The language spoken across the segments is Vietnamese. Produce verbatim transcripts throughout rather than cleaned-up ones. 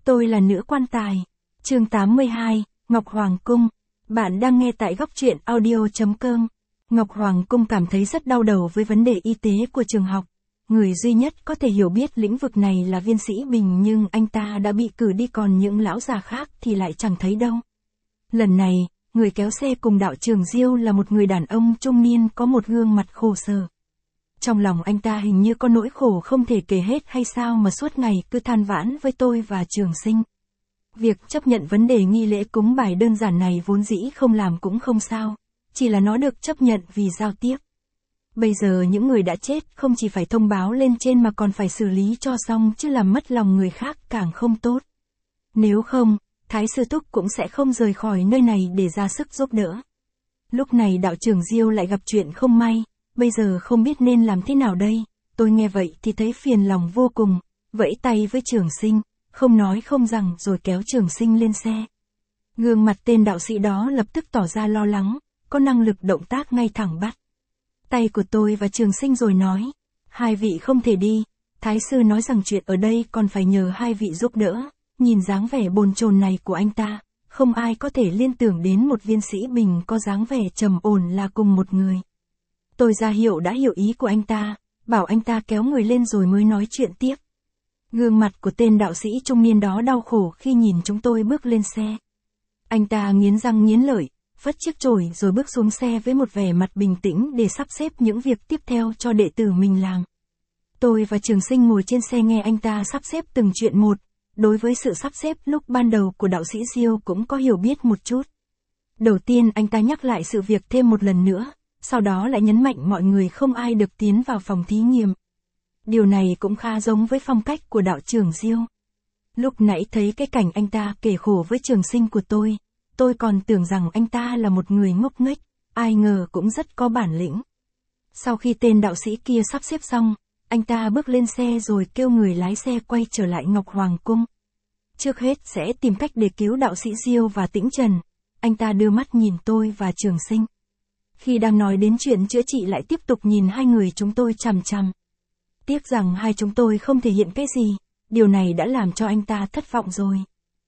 Tôi là nữ quan tài. Chương tám mươi hai, Ngọc Hoàng Cung. Bạn đang nghe tại góc truyện audio chấm com. Ngọc Hoàng Cung cảm thấy rất đau đầu với vấn đề y tế của trường học. Người duy nhất có thể hiểu biết lĩnh vực này là Viên Sĩ Bình, nhưng anh ta đã bị cử đi, còn những lão già khác thì lại chẳng thấy đâu. Lần này, người kéo xe cùng đạo trưởng Diêu là một người đàn ông trung niên có một gương mặt khổ sở. Trong lòng anh ta hình như có nỗi khổ không thể kể hết hay sao mà suốt ngày cứ than vãn với tôi và Trường Sinh. Việc chấp nhận vấn đề nghi lễ cúng bài đơn giản này vốn dĩ không làm cũng không sao, chỉ là nó được chấp nhận vì giao tiếp. Bây giờ những người đã chết không chỉ phải thông báo lên trên mà còn phải xử lý cho xong, chứ làm mất lòng người khác càng không tốt. Nếu không, Thái Sư Thúc cũng sẽ không rời khỏi nơi này để ra sức giúp đỡ. Lúc này đạo trưởng Diêu lại gặp chuyện không may, bây giờ không biết nên làm thế nào đây. Tôi nghe vậy thì thấy phiền lòng vô cùng, vẫy tay với Trường Sinh, không nói không rằng rồi kéo Trường Sinh lên xe. Gương mặt tên đạo sĩ đó lập tức tỏ ra lo lắng, có năng lực động tác ngay thẳng bắt tay của tôi và Trường Sinh rồi nói, hai vị không thể đi, Thái Sư nói rằng chuyện ở đây còn phải nhờ hai vị giúp đỡ. Nhìn dáng vẻ bồn chồn này của anh ta, không ai có thể liên tưởng đến một Viên Sĩ Bình có dáng vẻ trầm ổn là cùng một người. Tôi ra hiệu đã hiểu ý của anh ta, bảo anh ta kéo người lên rồi mới nói chuyện tiếp. Gương mặt của tên đạo sĩ trung niên đó đau khổ khi nhìn chúng tôi bước lên xe. Anh ta nghiến răng nghiến lợi, phất chiếc chổi rồi bước xuống xe với một vẻ mặt bình tĩnh để sắp xếp những việc tiếp theo cho đệ tử mình làm. Tôi và Trường Sinh ngồi trên xe nghe anh ta sắp xếp từng chuyện một. Đối với sự sắp xếp lúc ban đầu của đạo sĩ Diêu cũng có hiểu biết một chút. Đầu tiên anh ta nhắc lại sự việc thêm một lần nữa, sau đó lại nhấn mạnh mọi người không ai được tiến vào phòng thí nghiệm. Điều này cũng khá giống với phong cách của đạo trưởng Diêu. Lúc nãy thấy cái cảnh anh ta kể khổ với Trường Sinh của tôi, tôi còn tưởng rằng anh ta là một người ngốc nghếch, ai ngờ cũng rất có bản lĩnh. Sau khi tên đạo sĩ kia sắp xếp xong, anh ta bước lên xe rồi kêu người lái xe quay trở lại Ngọc Hoàng Cung. Trước hết sẽ tìm cách để cứu đạo sĩ Diêu và Tĩnh Trần. Anh ta đưa mắt nhìn tôi và Trường Sinh. Khi đang nói đến chuyện chữa trị lại tiếp tục nhìn hai người chúng tôi chằm chằm. Tiếc rằng hai chúng tôi không thể hiện cái gì, điều này đã làm cho anh ta thất vọng rồi.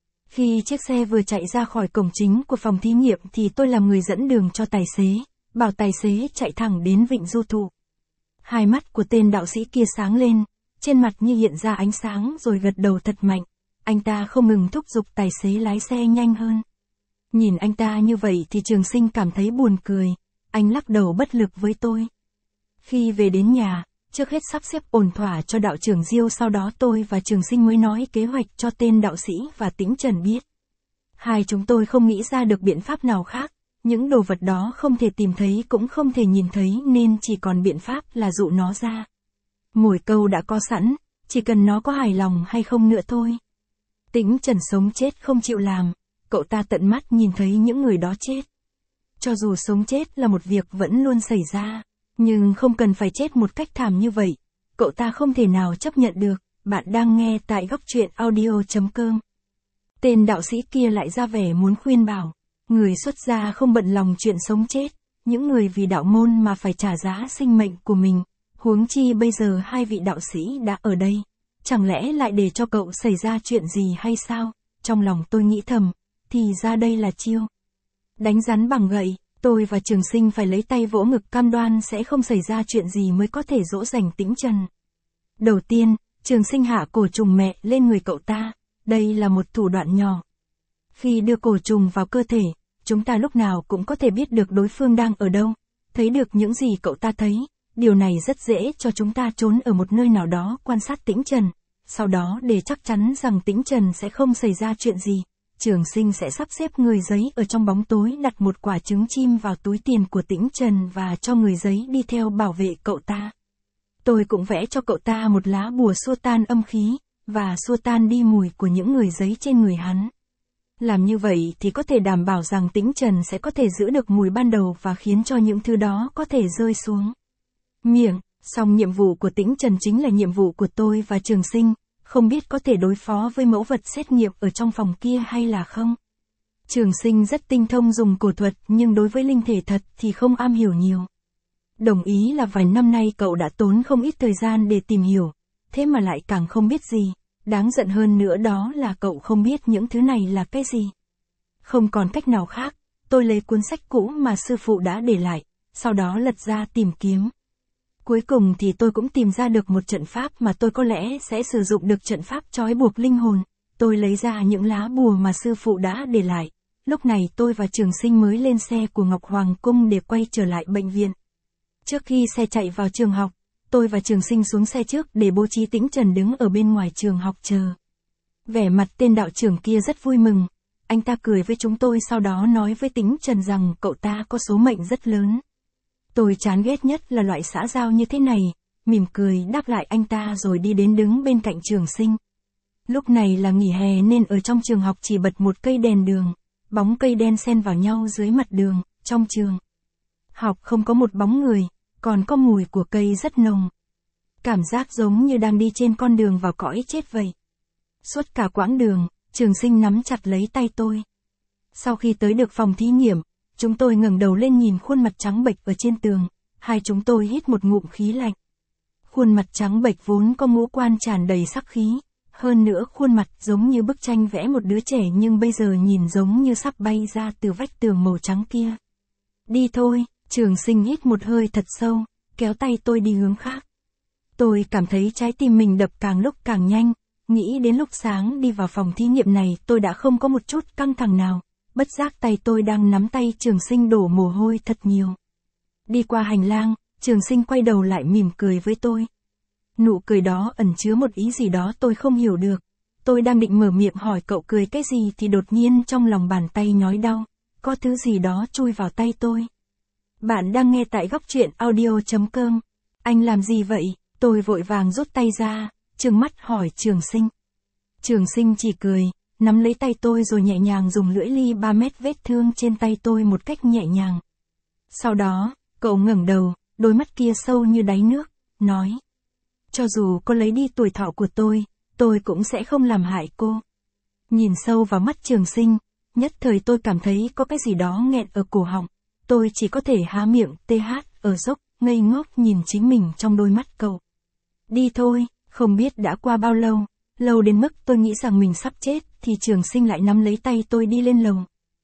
Khi chiếc xe vừa chạy ra khỏi cổng chính của phòng thí nghiệm thì tôi làm người dẫn đường cho tài xế, bảo tài xế chạy thẳng đến Vịnh Du Thụ. Hai mắt của tên đạo sĩ kia sáng lên, trên mặt như hiện ra ánh sáng rồi gật đầu thật mạnh. Anh ta không ngừng thúc giục tài xế lái xe nhanh hơn. Nhìn anh ta như vậy thì Trường Sinh cảm thấy buồn cười, anh lắc đầu bất lực với tôi. Khi về đến nhà, trước hết sắp xếp ổn thỏa cho đạo trưởng Diêu, sau đó tôi và Trường Sinh mới nói kế hoạch cho tên đạo sĩ và Tĩnh Trần biết. Hai chúng tôi không nghĩ ra được biện pháp nào khác, những đồ vật đó không thể tìm thấy cũng không thể nhìn thấy nên chỉ còn biện pháp là dụ nó ra. Mồi câu đã có sẵn, chỉ cần nó có hài lòng hay không nữa thôi. Tĩnh Trần sống chết không chịu làm, cậu ta tận mắt nhìn thấy những người đó chết. Cho dù sống chết là một việc vẫn luôn xảy ra, nhưng không cần phải chết một cách thảm như vậy, cậu ta không thể nào chấp nhận được. Bạn đang nghe tại góc truyện audio chấm com. Tên đạo sĩ kia lại ra vẻ muốn khuyên bảo, người xuất gia không bận lòng chuyện sống chết, những người vì đạo môn mà phải trả giá sinh mệnh của mình, huống chi bây giờ hai vị đạo sĩ đã ở đây. Chẳng lẽ lại để cho cậu xảy ra chuyện gì hay sao? Trong lòng tôi nghĩ thầm, thì ra đây là chiêu đánh rắn bằng gậy. Tôi và Trường Sinh phải lấy tay vỗ ngực cam đoan sẽ không xảy ra chuyện gì mới có thể dỗ dành Tĩnh Trần. Đầu tiên, Trường Sinh hạ cổ trùng mẹ lên người cậu ta, đây là một thủ đoạn nhỏ. Khi đưa cổ trùng vào cơ thể, chúng ta lúc nào cũng có thể biết được đối phương đang ở đâu, thấy được những gì cậu ta thấy. Điều này rất dễ cho chúng ta trốn ở một nơi nào đó quan sát Tĩnh Trần. Sau đó để chắc chắn rằng Tĩnh Trần sẽ không xảy ra chuyện gì, Trường Sinh sẽ sắp xếp người giấy ở trong bóng tối đặt một quả trứng chim vào túi tiền của Tĩnh Trần và cho người giấy đi theo bảo vệ cậu ta. Tôi cũng vẽ cho cậu ta một lá bùa xua tan âm khí, và xua tan đi mùi của những người giấy trên người hắn. Làm như vậy thì có thể đảm bảo rằng Tĩnh Trần sẽ có thể giữ được mùi ban đầu và khiến cho những thứ đó có thể rơi xuống miệng. Song nhiệm vụ của Tĩnh Trần chính là nhiệm vụ của tôi và Trường Sinh, không biết có thể đối phó với mẫu vật xét nghiệm ở trong phòng kia hay là không. Trường Sinh rất tinh thông dùng cổ thuật nhưng đối với linh thể thật thì không am hiểu nhiều. Đồng ý là vài năm nay cậu đã tốn không ít thời gian để tìm hiểu, thế mà lại càng không biết gì. Đáng giận hơn nữa đó là cậu không biết những thứ này là cái gì. Không còn cách nào khác, tôi lấy cuốn sách cũ mà sư phụ đã để lại, sau đó lật ra tìm kiếm. Cuối cùng thì tôi cũng tìm ra được một trận pháp mà tôi có lẽ sẽ sử dụng được trận pháp trói buộc linh hồn. Tôi lấy ra những lá bùa mà sư phụ đã để lại. Lúc này tôi và Trường Sinh mới lên xe của Ngọc Hoàng Cung để quay trở lại bệnh viện. Trước khi xe chạy vào trường học, tôi và Trường Sinh xuống xe trước để bố trí Tĩnh Trần đứng ở bên ngoài trường học chờ. Vẻ mặt tên đạo trưởng kia rất vui mừng. Anh ta cười với chúng tôi sau đó nói với Tĩnh Trần rằng cậu ta có số mệnh rất lớn. Tôi chán ghét nhất là loại xã giao như thế này, mỉm cười đáp lại anh ta rồi đi đến đứng bên cạnh Trường Sinh. Lúc này là nghỉ hè nên ở trong trường học chỉ bật một cây đèn đường, bóng cây đen xen vào nhau dưới mặt đường, trong trường học không có một bóng người, còn có mùi của cây rất nồng. Cảm giác giống như đang đi trên con đường vào cõi chết vậy. Suốt cả quãng đường, Trường Sinh nắm chặt lấy tay tôi. Sau khi tới được phòng thí nghiệm, chúng tôi ngẩng đầu lên nhìn khuôn mặt trắng bệch ở trên tường, hai chúng tôi hít một ngụm khí lạnh. Khuôn mặt trắng bệch vốn có ngũ quan tràn đầy sắc khí, hơn nữa khuôn mặt giống như bức tranh vẽ một đứa trẻ nhưng bây giờ nhìn giống như sắp bay ra từ vách tường màu trắng kia. Đi thôi, Trường Sinh hít một hơi thật sâu, kéo tay tôi đi hướng khác. Tôi cảm thấy trái tim mình đập càng lúc càng nhanh, nghĩ đến lúc sáng đi vào phòng thí nghiệm này tôi đã không có một chút căng thẳng nào, bất giác tay tôi đang nắm tay Trường Sinh đổ mồ hôi thật nhiều. Đi qua hành lang, Trường Sinh quay đầu lại mỉm cười với tôi. Nụ cười đó ẩn chứa một ý gì đó tôi không hiểu được. Tôi đang định mở miệng hỏi cậu cười cái gì thì đột nhiên trong lòng bàn tay nhói đau, có thứ gì đó chui vào tay tôi. Bạn đang nghe tại góc truyện audio chấm com. Anh làm gì vậy? Tôi vội vàng rút tay ra, trừng mắt hỏi Trường Sinh. Trường Sinh chỉ cười, nắm lấy tay tôi rồi nhẹ nhàng dùng lưỡi ly ba mét vết thương trên tay tôi một cách nhẹ nhàng. Sau đó, cậu ngẩng đầu, đôi mắt kia sâu như đáy nước, nói. Cho dù cô lấy đi tuổi thọ của tôi, tôi cũng sẽ không làm hại cô. Nhìn sâu vào mắt Trường Sinh, nhất thời tôi cảm thấy có cái gì đó nghẹn ở cổ họng. Tôi chỉ có thể há miệng tê hát ở dốc, ngây ngốc nhìn chính mình trong đôi mắt cậu. Đi thôi, không biết đã qua bao lâu, lâu đến mức tôi nghĩ rằng mình sắp chết thì Trường Sinh lại nắm lấy tay tôi đi lên lầu.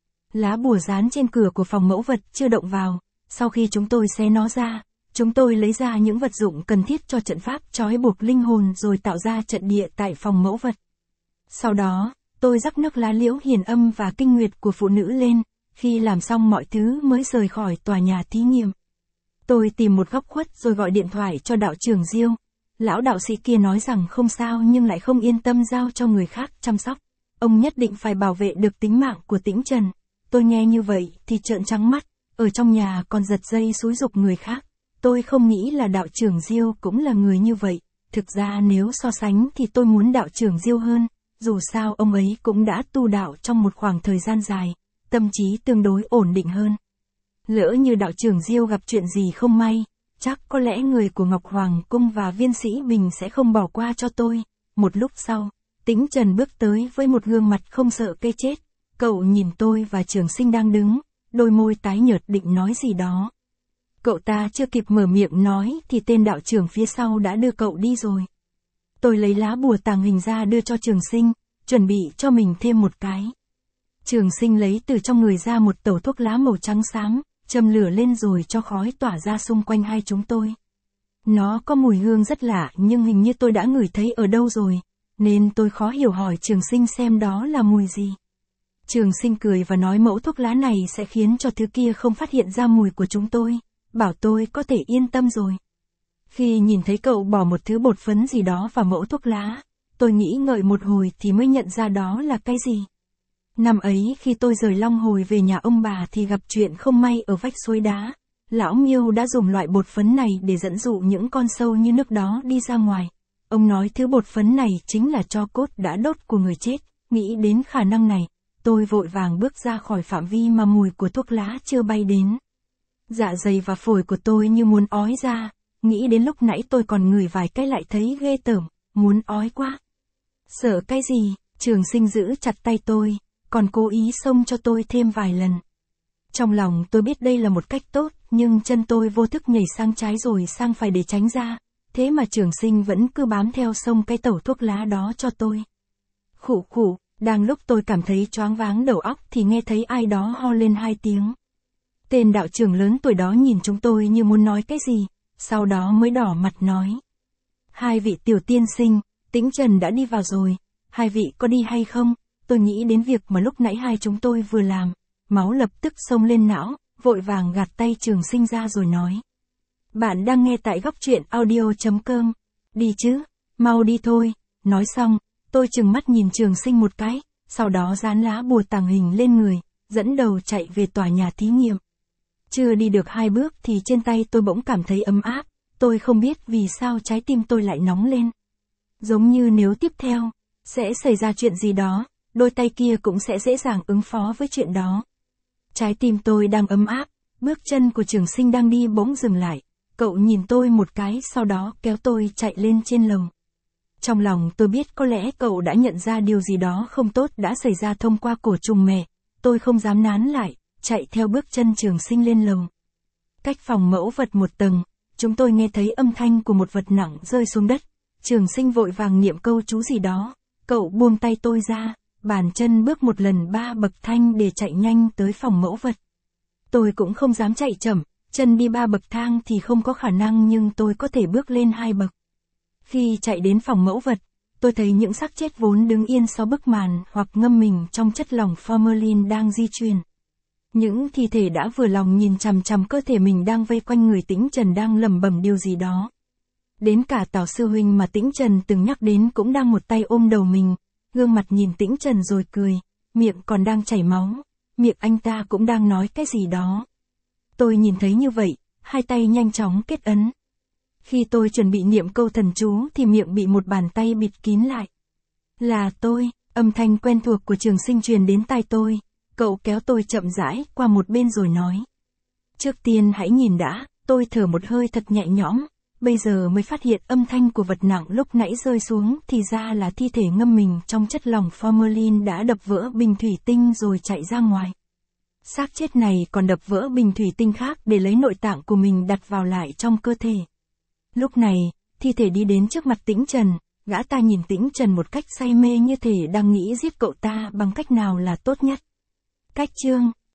Lá bùa dán trên cửa của phòng mẫu vật chưa động vào, sau khi chúng tôi xé nó ra, chúng tôi lấy ra những vật dụng cần thiết cho trận pháp trói buộc linh hồn rồi tạo ra trận địa tại phòng mẫu vật. Sau đó, tôi rắc nước lá liễu hiền âm và kinh nguyệt của phụ nữ lên, khi làm xong mọi thứ mới rời khỏi tòa nhà thí nghiệm. Tôi tìm một góc khuất rồi gọi điện thoại cho đạo trưởng Diêu. Lão đạo sĩ kia nói rằng không sao nhưng lại không yên tâm giao cho người khác chăm sóc. Ông nhất định phải bảo vệ được tính mạng của Tĩnh Trần. Tôi nghe như vậy thì trợn trắng mắt, ở trong nhà còn giật dây xúi giục người khác. Tôi không nghĩ là đạo trưởng Diêu cũng là người như vậy. Thực ra nếu so sánh thì tôi muốn đạo trưởng Diêu hơn, dù sao ông ấy cũng đã tu đạo trong một khoảng thời gian dài, tâm trí tương đối ổn định hơn. Lỡ như đạo trưởng Diêu gặp chuyện gì không may, chắc có lẽ người của Ngọc Hoàng Cung và Viên Sĩ Bình sẽ không bỏ qua cho tôi. Một lúc sau, Tĩnh Trần bước tới với một gương mặt không sợ cái chết. Cậu nhìn tôi và Trường Sinh đang đứng, đôi môi tái nhợt định nói gì đó. Cậu ta chưa kịp mở miệng nói thì tên đạo trưởng phía sau đã đưa cậu đi rồi. Tôi lấy lá bùa tàng hình ra đưa cho Trường Sinh, chuẩn bị cho mình thêm một cái. Trường Sinh lấy từ trong người ra một tẩu thuốc lá màu trắng xám, châm lửa lên rồi cho khói tỏa ra xung quanh hai chúng tôi. Nó có mùi hương rất lạ nhưng hình như tôi đã ngửi thấy ở đâu rồi, nên tôi khó hiểu hỏi Trường Sinh xem đó là mùi gì. Trường Sinh cười và nói mẫu thuốc lá này sẽ khiến cho thứ kia không phát hiện ra mùi của chúng tôi, bảo tôi có thể yên tâm rồi. Khi nhìn thấy cậu bỏ một thứ bột phấn gì đó vào mẫu thuốc lá, tôi nghĩ ngợi một hồi thì mới nhận ra đó là cái gì. Năm ấy khi tôi rời Long Hồi về nhà ông bà thì gặp chuyện không may ở vách suối đá. Lão Miêu đã dùng loại bột phấn này để dẫn dụ những con sâu như nước đó đi ra ngoài. Ông nói thứ bột phấn này chính là tro cốt đã đốt của người chết. Nghĩ đến khả năng này, tôi vội vàng bước ra khỏi phạm vi mà mùi của thuốc lá chưa bay đến. Dạ dày và phổi của tôi như muốn ói ra, nghĩ đến lúc nãy tôi còn ngửi vài cái lại thấy ghê tởm, muốn ói quá. Sợ cái gì? Trường Sinh giữ chặt tay tôi, còn cố ý xông cho tôi thêm vài lần. Trong lòng tôi biết đây là một cách tốt, nhưng chân tôi vô thức nhảy sang trái rồi sang phải để tránh ra. thế mà Trường Sinh vẫn cứ bám theo xông cái tẩu thuốc lá đó cho tôi. Khụ khụ, đang lúc tôi cảm thấy choáng váng đầu óc thì nghe thấy ai đó ho lên hai tiếng. Tên đạo trưởng lớn tuổi đó nhìn chúng tôi như muốn nói cái gì, sau đó mới đỏ mặt nói. Hai vị tiểu tiên sinh, Tĩnh Trần đã đi vào rồi, hai vị có đi hay không? Tôi nghĩ đến việc mà lúc nãy hai chúng tôi vừa làm, máu lập tức xông lên não, vội vàng gạt tay Trường Sinh ra rồi nói. Bạn đang nghe tại góc truyện audio.com, đi chứ, mau đi thôi, nói xong, tôi trừng mắt nhìn Trường Sinh một cái, sau đó dán lá bùa tàng hình lên người, dẫn đầu chạy về tòa nhà thí nghiệm. Chưa đi được hai bước thì trên tay tôi bỗng cảm thấy ấm áp, tôi không biết vì sao trái tim tôi lại nóng lên. Giống như nếu tiếp theo, sẽ xảy ra chuyện gì đó, đôi tay kia cũng sẽ dễ dàng ứng phó với chuyện đó. Trái tim tôi đang ấm áp, bước chân của Trường Sinh đang đi bỗng dừng lại, cậu nhìn tôi một cái sau đó kéo tôi chạy lên trên lầu. Trong lòng tôi biết có lẽ cậu đã nhận ra điều gì đó không tốt đã xảy ra thông qua cổ trùng mẹ, tôi không dám nán lại, chạy theo bước chân Trường Sinh lên lầu. Cách phòng mẫu vật một tầng, chúng tôi nghe thấy âm thanh của một vật nặng rơi xuống đất, Trường Sinh vội vàng niệm câu chú gì đó, cậu buông tay tôi ra, bàn chân bước một lần ba bậc thang để chạy nhanh tới phòng mẫu vật. Tôi cũng không dám chạy chậm, chân đi ba bậc thang thì không có khả năng nhưng tôi có thể bước lên hai bậc. Khi chạy đến phòng mẫu vật, tôi thấy những xác chết vốn đứng yên sau bức màn hoặc ngâm mình trong chất lỏng formalin đang di chuyển. Những thi thể đã vừa lòng nhìn chằm chằm cơ thể mình đang vây quanh người Tĩnh Trần đang lẩm bẩm điều gì đó. Đến cả Tào sư huynh mà Tĩnh Trần từng nhắc đến cũng đang một tay ôm đầu mình, gương mặt nhìn Tĩnh Trần rồi cười, miệng còn đang chảy máu, miệng anh ta cũng đang nói cái gì đó. Tôi nhìn thấy như vậy, hai tay nhanh chóng kết ấn. Khi tôi chuẩn bị niệm câu thần chú thì miệng bị một bàn tay bịt kín lại. Là tôi, âm thanh quen thuộc của Trường Sinh truyền đến tai tôi, cậu kéo tôi chậm rãi qua một bên rồi nói. Trước tiên hãy nhìn đã, tôi thở một hơi thật nhẹ nhõm, bây giờ mới phát hiện âm thanh của vật nặng lúc nãy rơi xuống thì ra là thi thể ngâm mình trong chất lỏng formalin đã đập vỡ bình thủy tinh rồi chạy ra ngoài. Xác chết này còn đập vỡ bình thủy tinh khác để lấy nội tạng của mình đặt vào lại trong cơ thể. Lúc này, thi thể đi đến trước mặt Tĩnh Trần, gã ta nhìn Tĩnh Trần một cách say mê như thể đang nghĩ giết cậu ta bằng cách nào là tốt nhất. Cách chương